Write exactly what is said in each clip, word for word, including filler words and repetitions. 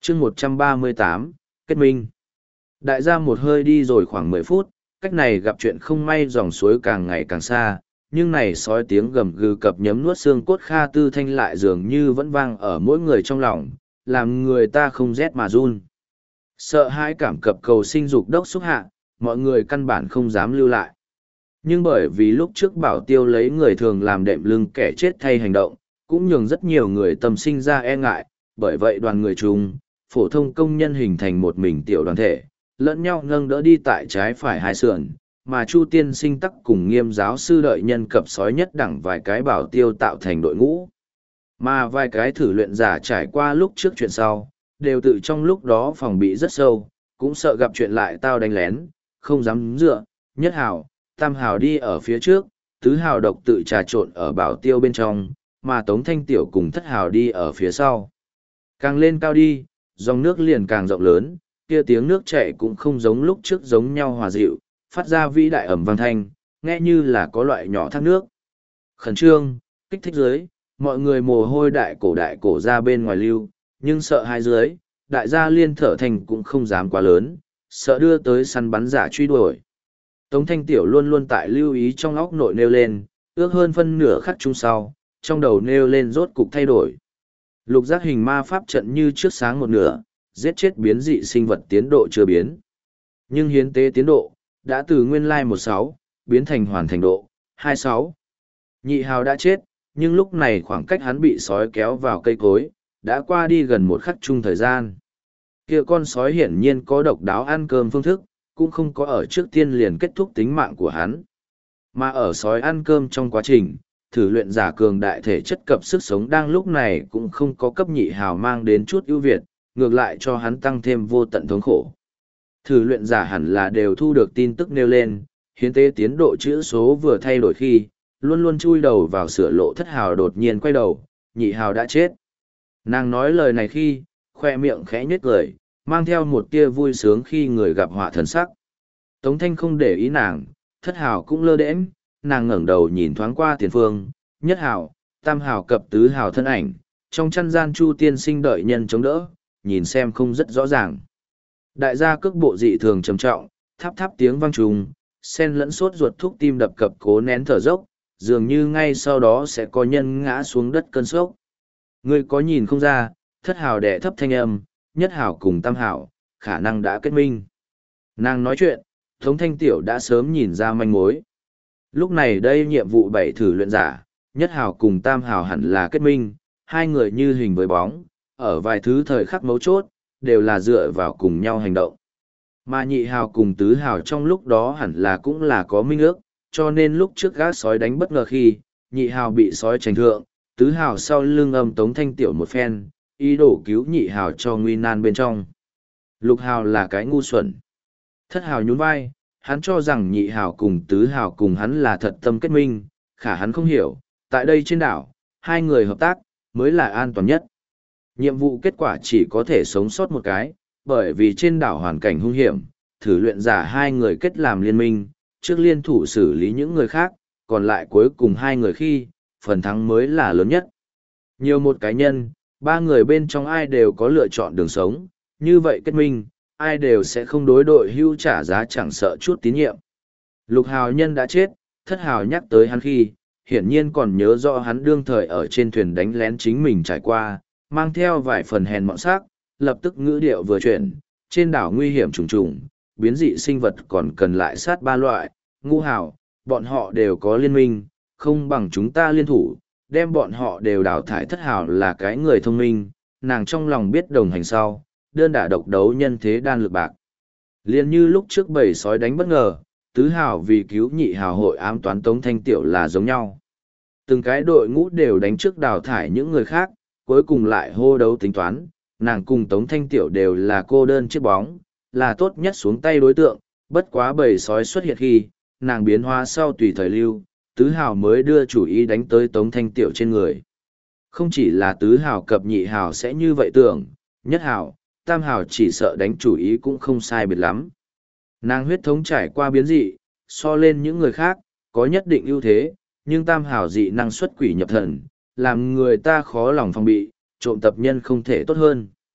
chương một trăm ba mươi tám, kết minh. Đại gia một hơi đi rồi khoảng mười phút, cách này gặp chuyện không may dòng suối càng ngày càng xa, nhưng này sói tiếng gầm gừ cập nhấm nuốt xương cốt Kha Tư Thanh lại dường như vẫn vang ở mỗi người trong lòng, làm người ta không rét mà run. Sợ hãi cảm cập cầu sinh dục đốc xúc hạ, mọi người căn bản không dám lưu lại. Nhưng bởi vì lúc trước Bảo Tiêu lấy người thường làm đệm lưng kẻ chết thay hành động, cũng nhường rất nhiều người tâm sinh ra e ngại, bởi vậy đoàn người chung, phổ thông công nhân hình thành một mình tiểu đoàn thể, lẫn nhau nâng đỡ đi tại trái phải hai sườn, mà Chu Tiên Sinh tắc cùng Nghiêm giáo sư đợi nhân cập sói nhất đẳng vài cái Bảo Tiêu tạo thành đội ngũ. Mà vài cái thử luyện giả trải qua lúc trước chuyện sau, đều tự trong lúc đó phòng bị rất sâu, cũng sợ gặp chuyện lại tao đánh lén, không dám dựa, nhất hào, tam hào đi ở phía trước, tứ hào độc tự trà trộn ở Bảo Tiêu bên trong, mà Tống Thanh Tiểu cùng thất hào đi ở phía sau. Càng lên cao đi, dòng nước liền càng rộng lớn, kia tiếng nước chảy cũng không giống lúc trước giống nhau hòa dịu, phát ra vĩ đại ẩm vang thanh, nghe như là có loại nhỏ thác nước. Khẩn trương, kích thích dưới, mọi người mồ hôi đại cổ đại cổ ra bên ngoài lưu, nhưng sợ hai dưới, đại gia liên thở thành cũng không dám quá lớn, sợ đưa tới săn bắn giả truy đuổi. Tống Thanh Tiểu luôn luôn tại lưu ý trong óc nội nêu lên, ước hơn phân nửa khắc chung sau, trong đầu nêu lên rốt cục thay đổi. Lục giác hình ma pháp trận như trước sáng một nửa, giết chết biến dị sinh vật tiến độ chưa biến. Nhưng hiến tế tiến độ, đã từ nguyên lai một sáu, biến thành hoàn thành độ, hai sáu. Nhị hào đã chết, nhưng lúc này khoảng cách hắn bị sói kéo vào cây cối, đã qua đi gần một khắc chung thời gian. Kia con sói hiển nhiên có độc đáo ăn cơm phương thức, cũng không có ở trước tiên liền kết thúc tính mạng của hắn. Mà ở sói ăn cơm trong quá trình, thử luyện giả cường đại thể chất cập sức sống đang lúc này cũng không có cấp nhị hào mang đến chút ưu việt, ngược lại cho hắn tăng thêm vô tận thống khổ. Thử luyện giả hẳn là đều thu được tin tức nêu lên, hiến tế tiến độ chữ số vừa thay đổi khi, luôn luôn chui đầu vào sửa lộ thất hào đột nhiên quay đầu, nhị hào đã chết. Nàng nói lời này khi, khoe miệng khẽ nhếch cười, mang theo một tia vui sướng khi người gặp họa thần sắc. Tống Thanh không để ý nàng, thất hào cũng lơ đễnh, nàng ngẩng đầu nhìn thoáng qua tiền phương, nhất hào, tam hào cập tứ hào thân ảnh, trong chăn gian Chu Tiên Sinh đợi nhân chống đỡ, nhìn xem không rất rõ ràng. Đại gia cước bộ dị thường trầm trọng, tháp tháp tiếng vang trùng, sen lẫn sốt ruột thúc tim đập cập cố nén thở dốc, dường như ngay sau đó sẽ có nhân ngã xuống đất cơn sốc. Ngươi có nhìn không ra, thất hào đẻ thấp thanh âm, nhất hào cùng tam hào, khả năng đã kết minh. Nàng nói chuyện, Tống Thanh Tiểu đã sớm nhìn ra manh mối. Lúc này đây nhiệm vụ bảy thử luyện giả, nhất hào cùng tam hào hẳn là kết minh, hai người như hình với bóng, ở vài thứ thời khắc mấu chốt, đều là dựa vào cùng nhau hành động. Mà nhị hào cùng tứ hào trong lúc đó hẳn là cũng là có minh ước, cho nên lúc trước gác sói đánh bất ngờ khi, nhị hào bị sói tránh thượng, tứ hào sau lưng âm Tống Thanh Tiểu một phen, ý đồ cứu nhị hào cho nguy nan bên trong. Lục hào là cái ngu xuẩn. Thất hào nhún vai, hắn cho rằng nhị hào cùng tứ hào cùng hắn là thật tâm kết minh, khả hắn không hiểu, tại đây trên đảo, hai người hợp tác, mới là an toàn nhất. Nhiệm vụ kết quả chỉ có thể sống sót một cái, bởi vì trên đảo hoàn cảnh hung hiểm, thử luyện giả hai người kết làm liên minh, trước liên thủ xử lý những người khác, còn lại cuối cùng hai người khi, phần thắng mới là lớn nhất. Nhiều một cá nhân, ba người bên trong ai đều có lựa chọn đường sống, như vậy kết minh, ai đều sẽ không đối đội hưu trả giá chẳng sợ chút tín nhiệm. Lục hào nhân đã chết, thất hào nhắc tới hắn khi, hiển nhiên còn nhớ rõ hắn đương thời ở trên thuyền đánh lén chính mình trải qua, mang theo vài phần hèn mọn sắc, lập tức ngữ điệu vừa chuyển, trên đảo nguy hiểm trùng trùng, biến dị sinh vật còn cần lại sát ba loại, ngu hào, bọn họ đều có liên minh, không bằng chúng ta liên thủ, đem bọn họ đều đào thải. Thất hào là cái người thông minh, nàng trong lòng biết đồng hành sau, đơn đả độc đấu nhân thế đan lực bạc. Liên như lúc trước bầy sói đánh bất ngờ, tứ hào vì cứu nhị hào hội ám toán Tống Thanh Tiểu là giống nhau. Từng cái đội ngũ đều đánh trước đào thải những người khác, cuối cùng lại hô đấu tính toán, nàng cùng Tống Thanh Tiểu đều là cô đơn chiếc bóng, là tốt nhất xuống tay đối tượng, bất quá bầy sói xuất hiện khi, nàng biến hóa sau tùy thời lưu, tứ hào mới đưa chủ ý đánh tới Tống Thanh Tiểu trên người. Không chỉ là tứ hào cập nhị hào sẽ như vậy tưởng, nhất hào, tam hào chỉ sợ đánh chủ ý cũng không sai biệt lắm. Nàng huyết thống trải qua biến dị, so lên những người khác, có nhất định ưu thế, nhưng tam hào dị năng xuất quỷ nhập thần, làm người ta khó lòng phòng bị, trộm tập nhân không thể tốt hơn.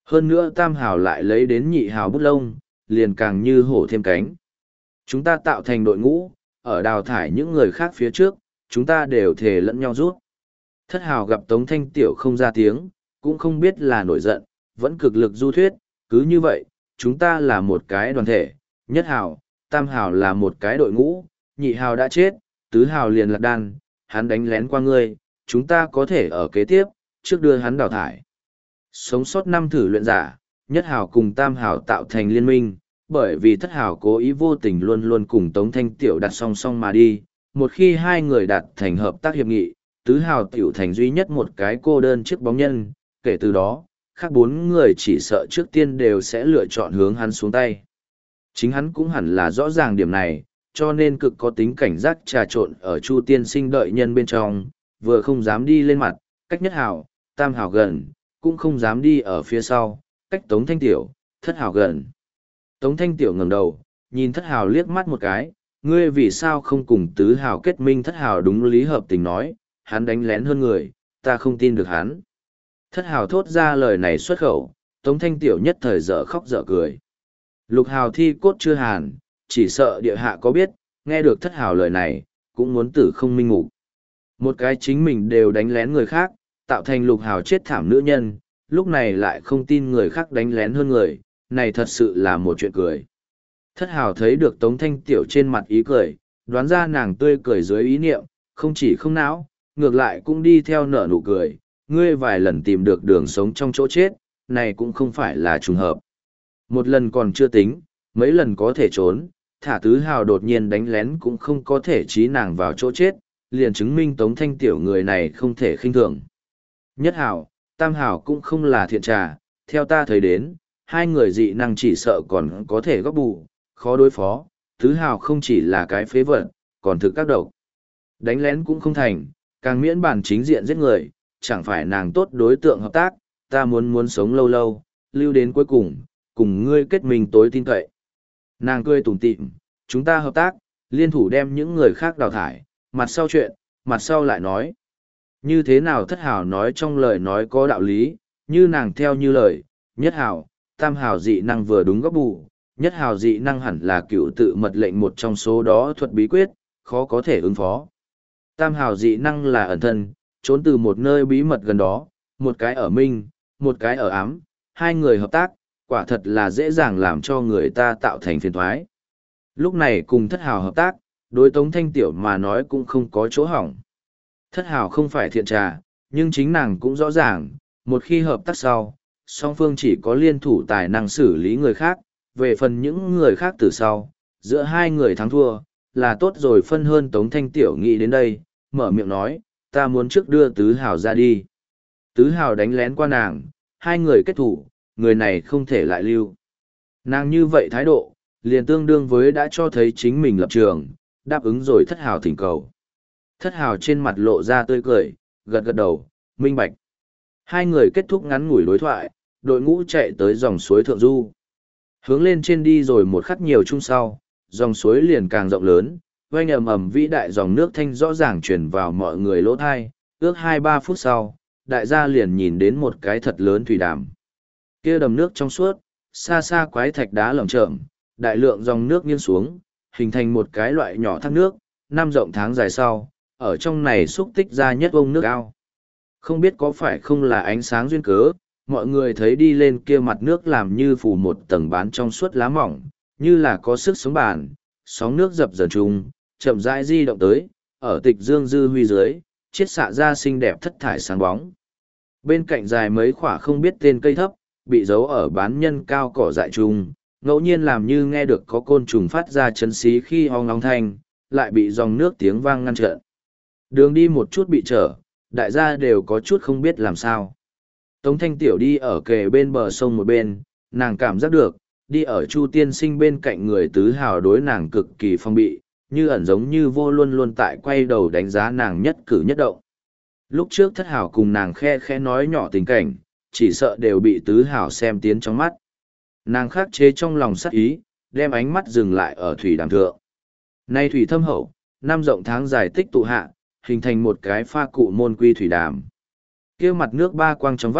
Hơn nữa tam hào lại lấy đến nhị hào bút lông, liền càng như hổ thêm cánh. Chúng ta tạo thành đội ngũ, ở đào thải những người khác phía trước, chúng ta đều thề lẫn nhau rút. Thất hào gặp Tống Thanh Tiểu không ra tiếng, cũng không biết là nổi giận, vẫn cực lực du thuyết, cứ như vậy, chúng ta là một cái đoàn thể, nhất hào, tam hào là một cái đội ngũ, nhị hào đã chết, tứ hào liền lạc đan, hắn đánh lén qua ngươi, chúng ta có thể ở kế tiếp, trước đưa hắn đào thải. Sống sót năm thử luyện giả, nhất hào cùng tam hào tạo thành liên minh, bởi vì thất hào cố ý vô tình luôn luôn cùng Tống Thanh Tiểu đặt song song mà đi, một khi hai người đạt thành hợp tác hiệp nghị, tứ hào tiểu thành duy nhất một cái cô đơn chiếc bóng nhân, kể từ đó, khác bốn người chỉ sợ trước tiên đều sẽ lựa chọn hướng hắn xuống tay. Chính hắn cũng hẳn là rõ ràng điểm này, cho nên cực có tính cảnh giác trà trộn ở Chu tiên sinh đợi nhân bên trong, vừa không dám đi lên mặt, cách nhất hào, tam hào gần, cũng không dám đi ở phía sau, cách Tống Thanh Tiểu, thất hào gần. Tống Thanh Tiểu ngẩng đầu, nhìn thất hào liếc mắt một cái, ngươi vì sao không cùng tứ hào kết minh? Thất hào đúng lý hợp tình nói, hắn đánh lén hơn người, ta không tin được hắn. Thất hào thốt ra lời này xuất khẩu, Tống Thanh Tiểu nhất thời dở khóc dở cười. Lục hào thi cốt chưa hàn, chỉ sợ địa hạ có biết, nghe được thất hào lời này, cũng muốn tử không minh ngủ. Một cái chính mình đều đánh lén người khác, tạo thành lục hào chết thảm nữ nhân, lúc này lại không tin người khác đánh lén hơn người, này thật sự là một chuyện cười. Thất hào thấy được Tống Thanh Tiểu trên mặt ý cười, đoán ra nàng tươi cười dưới ý niệm, không chỉ không não, ngược lại cũng đi theo nở nụ cười, ngươi vài lần tìm được đường sống trong chỗ chết, này cũng không phải là trùng hợp. Một lần còn chưa tính, mấy lần có thể trốn, thả tứ hào đột nhiên đánh lén cũng không có thể trí nàng vào chỗ chết, liền chứng minh Tống Thanh Tiểu người này không thể khinh thường. Nhất hào, tam hào cũng không là thiện trà, theo ta thấy đến, hai người dị năng chỉ sợ còn có thể góp bù, khó đối phó, tứ hào không chỉ là cái phế vật, còn thực các độc. Đánh lén cũng không thành, càng miễn bản chính diện giết người, chẳng phải nàng tốt đối tượng hợp tác, ta muốn muốn sống lâu lâu, lưu đến cuối cùng, cùng ngươi kết mình tối tin cậy. Nàng cười tủm tỉm, chúng ta hợp tác, liên thủ đem những người khác đào thải, mặt sau chuyện, mặt sau lại nói. Như thế nào thất hào nói trong lời nói có đạo lý, như nàng theo như lời, nhất hào, tam hào dị năng vừa đúng góc bù, nhất hào dị năng hẳn là cựu tự mật lệnh một trong số đó thuật bí quyết, khó có thể ứng phó. Tam hào dị năng là ẩn thân, trốn từ một nơi bí mật gần đó, một cái ở minh, một cái ở ám, hai người hợp tác, quả thật là dễ dàng làm cho người ta tạo thành phiền thoái. Lúc này cùng thất hào hợp tác, đối Tống Thanh Tiểu mà nói cũng không có chỗ hỏng. Thất hào không phải thiện trà, nhưng chính nàng cũng rõ ràng, một khi hợp tác sau, song phương chỉ có liên thủ tài năng xử lý người khác, về phần những người khác từ sau, giữa hai người thắng thua, là tốt rồi phân hơn. Tống Thanh Tiểu nghĩ đến đây, mở miệng nói, ta muốn trước đưa tứ hào ra đi. Tứ hào đánh lén qua nàng, hai người kết thủ, người này không thể lại lưu. Nàng như vậy thái độ, liền tương đương với đã cho thấy chính mình lập trường, đáp ứng rồi thất hào thỉnh cầu. Thất hào trên mặt lộ ra tươi cười, gật gật đầu, minh bạch. Hai người kết thúc ngắn ngủi đối thoại, đội ngũ chạy tới dòng suối Thượng Du. Hướng lên trên đi rồi một khắc nhiều chung sau, dòng suối liền càng rộng lớn, oanh ầm ầm vĩ đại dòng nước thanh rõ ràng truyền vào mọi người lỗ thai, ước hai ba phút sau, đại gia liền nhìn đến một cái thật lớn thủy đàm. Kia đầm nước trong suốt, xa xa quái thạch đá lởm chởm, đại lượng dòng nước nghiêng xuống, hình thành một cái loại nhỏ thác nước, năm rộng tháng dài sau, ở trong này xúc tích ra nhất vông nước ao. Không biết có phải không là ánh sáng duyên cớ, mọi người thấy đi lên kia mặt nước làm như phủ một tầng bán trong suốt lá mỏng, như là có sức sống bản, sóng nước dập dần trùng, chậm rãi di động tới, ở tịch dương dư huy dưới, chiết xạ ra xinh đẹp thất thải sáng bóng. Bên cạnh dài mấy khỏa không biết tên cây thấp, bị giấu ở bán nhân cao cỏ dại trùng, ngẫu nhiên làm như nghe được có côn trùng phát ra chấn xí khi ong ong thanh, lại bị dòng nước tiếng vang ngăn trở. Đường đi một chút bị trở, đại gia đều có chút không biết làm sao. Tống Thanh Tiểu đi ở kề bên bờ sông một bên, nàng cảm giác được, đi ở Chu tiên sinh bên cạnh người tứ hào đối nàng cực kỳ phong bị, như ẩn giống như vô luôn luôn tại quay đầu đánh giá nàng nhất cử nhất động. Lúc trước thất hào cùng nàng khe khẽ nói nhỏ tình cảnh, chỉ sợ đều bị tứ hào xem tiến trong mắt. Nàng khắc chế trong lòng sắc ý, đem ánh mắt dừng lại ở thủy đàm thượng. Nay thủy thâm hậu, năm rộng tháng dài tích tụ hạ, hình thành một cái pha cụ môn quy thủy đàm. Kia mặt nước ba quang trong vắt,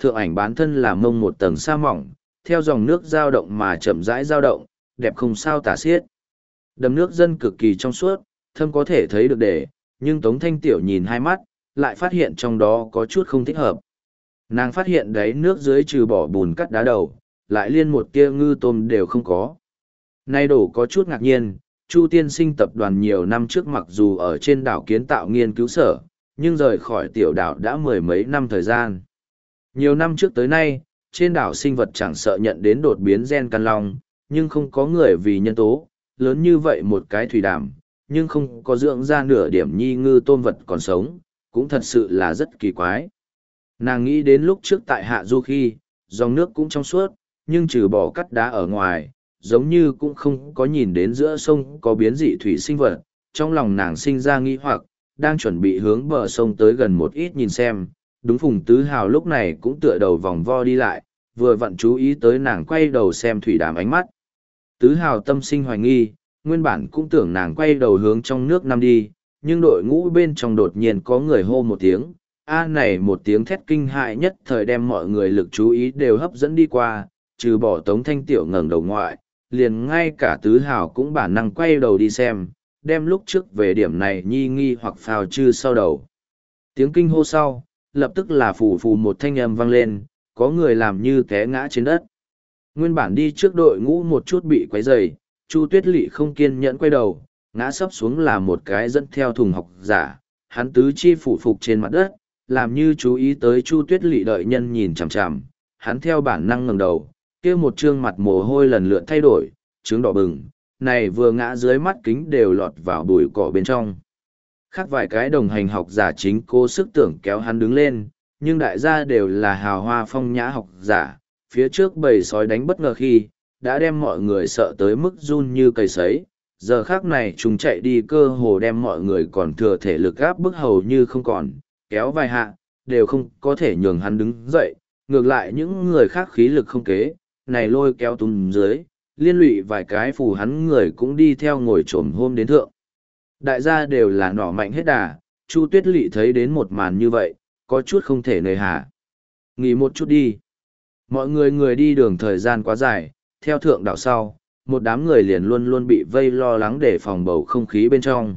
thượng ảnh bán thân là mông một tầng sa mỏng, theo dòng nước dao động mà chậm rãi dao động, đẹp không sao tả xiết. Đầm nước dân cực kỳ trong suốt, thâm có thể thấy được để, nhưng Tống Thanh Tiểu nhìn hai mắt, lại phát hiện trong đó có chút không thích hợp. Nàng phát hiện đáy nước dưới trừ bỏ bùn cắt đá đầu, lại liên một tia ngư tôm đều không có. Nay đổ có chút ngạc nhiên, Chu tiên sinh tập đoàn nhiều năm trước mặc dù ở trên đảo kiến tạo nghiên cứu sở, nhưng rời khỏi tiểu đảo đã mười mấy năm thời gian. Nhiều năm trước tới nay, trên đảo sinh vật chẳng sợ nhận đến đột biến gen căn long, nhưng không có người vì nhân tố, lớn như vậy một cái thủy đàm, nhưng không có dưỡng ra nửa điểm nhi ngư tôm vật còn sống, cũng thật sự là rất kỳ quái. Nàng nghĩ đến lúc trước tại Hạ Du khi, dòng nước cũng trong suốt, nhưng trừ bỏ cắt đá ở ngoài, giống như cũng không có nhìn đến giữa sông có biến dị thủy sinh vật. Trong lòng nàng sinh ra nghi hoặc, đang chuẩn bị hướng bờ sông tới gần một ít nhìn xem, đúng Phùng Tứ Hào lúc này cũng tựa đầu vòng vo đi lại, vừa vặn chú ý tới nàng quay đầu xem thủy đàm ánh mắt. Tứ Hào tâm sinh hoài nghi, nguyên bản cũng tưởng nàng quay đầu hướng trong nước nằm đi, nhưng đội ngũ bên trong đột nhiên có người hô một tiếng, a này một tiếng thét kinh hại nhất thời đem mọi người lực chú ý đều hấp dẫn đi qua, trừ bỏ Tống Thanh Tiểu ngẩng đầu ngoại, liền ngay cả Tứ Hào cũng bản năng quay đầu đi xem, đem lúc trước về điểm này nhi nghi hoặc phào chư sau đầu. Tiếng kinh hô sau, lập tức là phù phù một thanh âm vang lên, có người làm như té ngã trên đất. Nguyên bản đi trước đội ngũ một chút bị quấy rầy, Chu Tuyết Lệ không kiên nhẫn quay đầu, ngã sấp xuống là một cái dẫn theo thùng học giả, hắn tứ chi phủ phục trên mặt đất, làm như chú ý tới Chu Tuyết Lệ đợi nhân nhìn chằm chằm, hắn theo bản năng ngẩng đầu, kia một trương mặt mồ hôi lần lượt thay đổi, trướng đỏ bừng, này vừa ngã dưới mắt kính đều lọt vào bụi cỏ bên trong. Khác vài cái đồng hành học giả chính cố sức tưởng kéo hắn đứng lên, nhưng đại gia đều là hào hoa phong nhã học giả, phía trước bầy sói đánh bất ngờ khi, đã đem mọi người sợ tới mức run như cầy sấy. Giờ khác này chúng chạy đi cơ hồ đem mọi người còn thừa thể lực áp bức hầu như không còn, kéo vài hạ, đều không có thể nhường hắn đứng dậy, ngược lại những người khác khí lực không kế, này lôi kéo túm dưới, liên lụy vài cái phù hắn người cũng đi theo ngồi trồm hôm đến thượng. Đại gia đều là nỏ mạnh hết đà, Chu Tuyết Lệ thấy đến một màn như vậy, có chút không thể nời hà. Nghỉ một chút đi. Mọi người người đi đường thời gian quá dài, theo thượng đảo sau, một đám người liền luôn luôn bị vây lo lắng để phòng bầu không khí bên trong.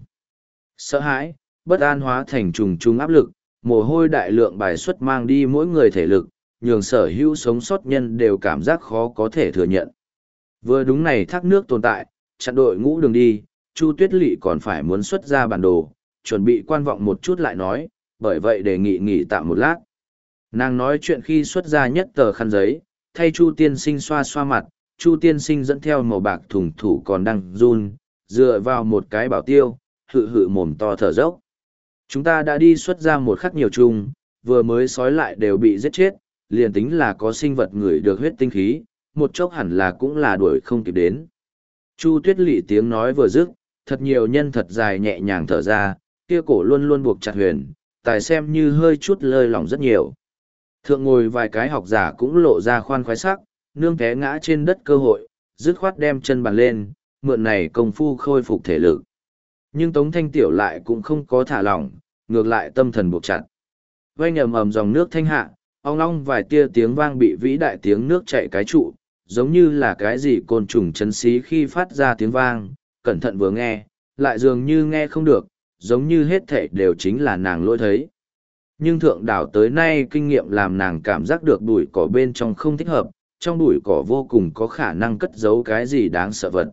Sợ hãi, bất an hóa thành trùng trùng áp lực, mồ hôi đại lượng bài xuất mang đi mỗi người thể lực, nhường sở hữu sống sót nhân đều cảm giác khó có thể thừa nhận. Vừa đúng này thác nước tồn tại, chặn đội ngũ đường đi, Chu Tuyết Lệ còn phải muốn xuất ra bản đồ, chuẩn bị quan vọng một chút lại nói, bởi vậy đề nghị nghỉ tạm một lát. Nàng nói chuyện khi xuất ra nhất tờ khăn giấy, thay Chu tiên sinh xoa xoa mặt, Chu tiên sinh dẫn theo màu bạc thùng thủ còn đang run, dựa vào một cái bảo tiêu, hự hự mồm to thở dốc. Chúng ta đã đi xuất ra một khắc nhiều chung, vừa mới sói lại đều bị giết chết, liền tính là có sinh vật người được huyết tinh khí, một chốc hẳn là cũng là đuổi không kịp đến. Chu Tuyết Lệ tiếng nói vừa dứt, thật nhiều nhân thật dài nhẹ nhàng thở ra, kia cổ luôn luôn buộc chặt huyền, tài xem như hơi chút lơi lỏng rất nhiều. Thượng ngồi vài cái học giả cũng lộ ra khoan khoái sắc, nương té ngã trên đất cơ hội, dứt khoát đem chân bàn lên, mượn này công phu khôi phục thể lực. Nhưng Tống Thanh Tiểu lại cũng không có thả lỏng, ngược lại tâm thần buộc chặt. Vang ầm ầm dòng nước thanh hạ, ong long vài tia tiếng vang bị vĩ đại tiếng nước chạy cái trụ, giống như là cái gì côn trùng chấn xí khi phát ra tiếng vang, cẩn thận vừa nghe, lại dường như nghe không được, giống như hết thảy đều chính là nàng lỗi thấy. Nhưng thượng đảo tới nay kinh nghiệm làm nàng cảm giác được bụi cỏ bên trong không thích hợp, trong bụi cỏ vô cùng có khả năng cất giấu cái gì đáng sợ vật.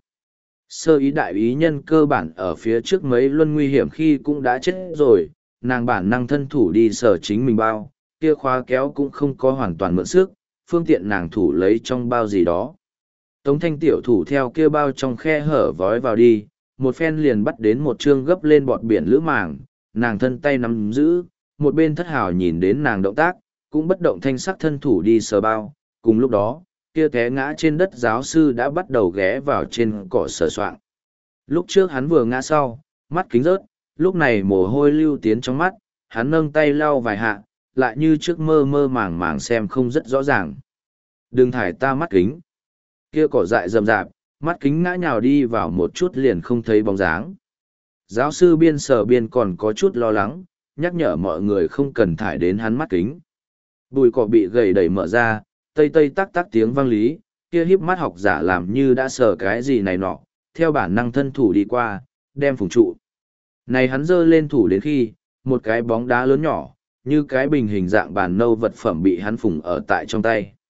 Sơ ý đại ý nhân cơ bản ở phía trước mấy luân nguy hiểm khi cũng đã chết rồi, nàng bản năng thân thủ đi sở chính mình bao, kia khóa kéo cũng không có hoàn toàn mượn sức, phương tiện nàng thủ lấy trong bao gì đó. Tống Thanh Tiểu thủ theo kia bao trong khe hở vói vào đi, một phen liền bắt đến một chương gấp lên bọt biển lữ màng, nàng thân tay nắm giữ, một bên Thất Hào nhìn đến nàng động tác, cũng bất động thanh sắc thân thủ đi sờ bao, cùng lúc đó, kia té ngã trên đất giáo sư đã bắt đầu ghé vào trên cỏ sờ soạng. Lúc trước hắn vừa ngã sau, mắt kính rớt, lúc này mồ hôi lưu tiến trong mắt, hắn nâng tay lau vài hạ, lại như trước mơ mơ màng màng xem không rất rõ ràng. Đừng thải ta mắt kính. Kia cỏ dại rậm rạp, mắt kính ngã nhào đi vào một chút liền không thấy bóng dáng. Giáo sư biên sở biên còn có chút lo lắng, nhắc nhở mọi người không cần thải đến hắn mắt kính. Bùi cỏ bị gầy đẩy mở ra, tây tây tắc tắc tiếng vang lý, kia híp mắt học giả làm như đã sờ cái gì này nọ, theo bản năng thân thủ đi qua, đem phùng trụ. Này hắn giơ lên thủ đến khi, một cái bóng đá lớn nhỏ, như cái bình hình dạng bàn nâu vật phẩm bị hắn phùng ở tại trong tay.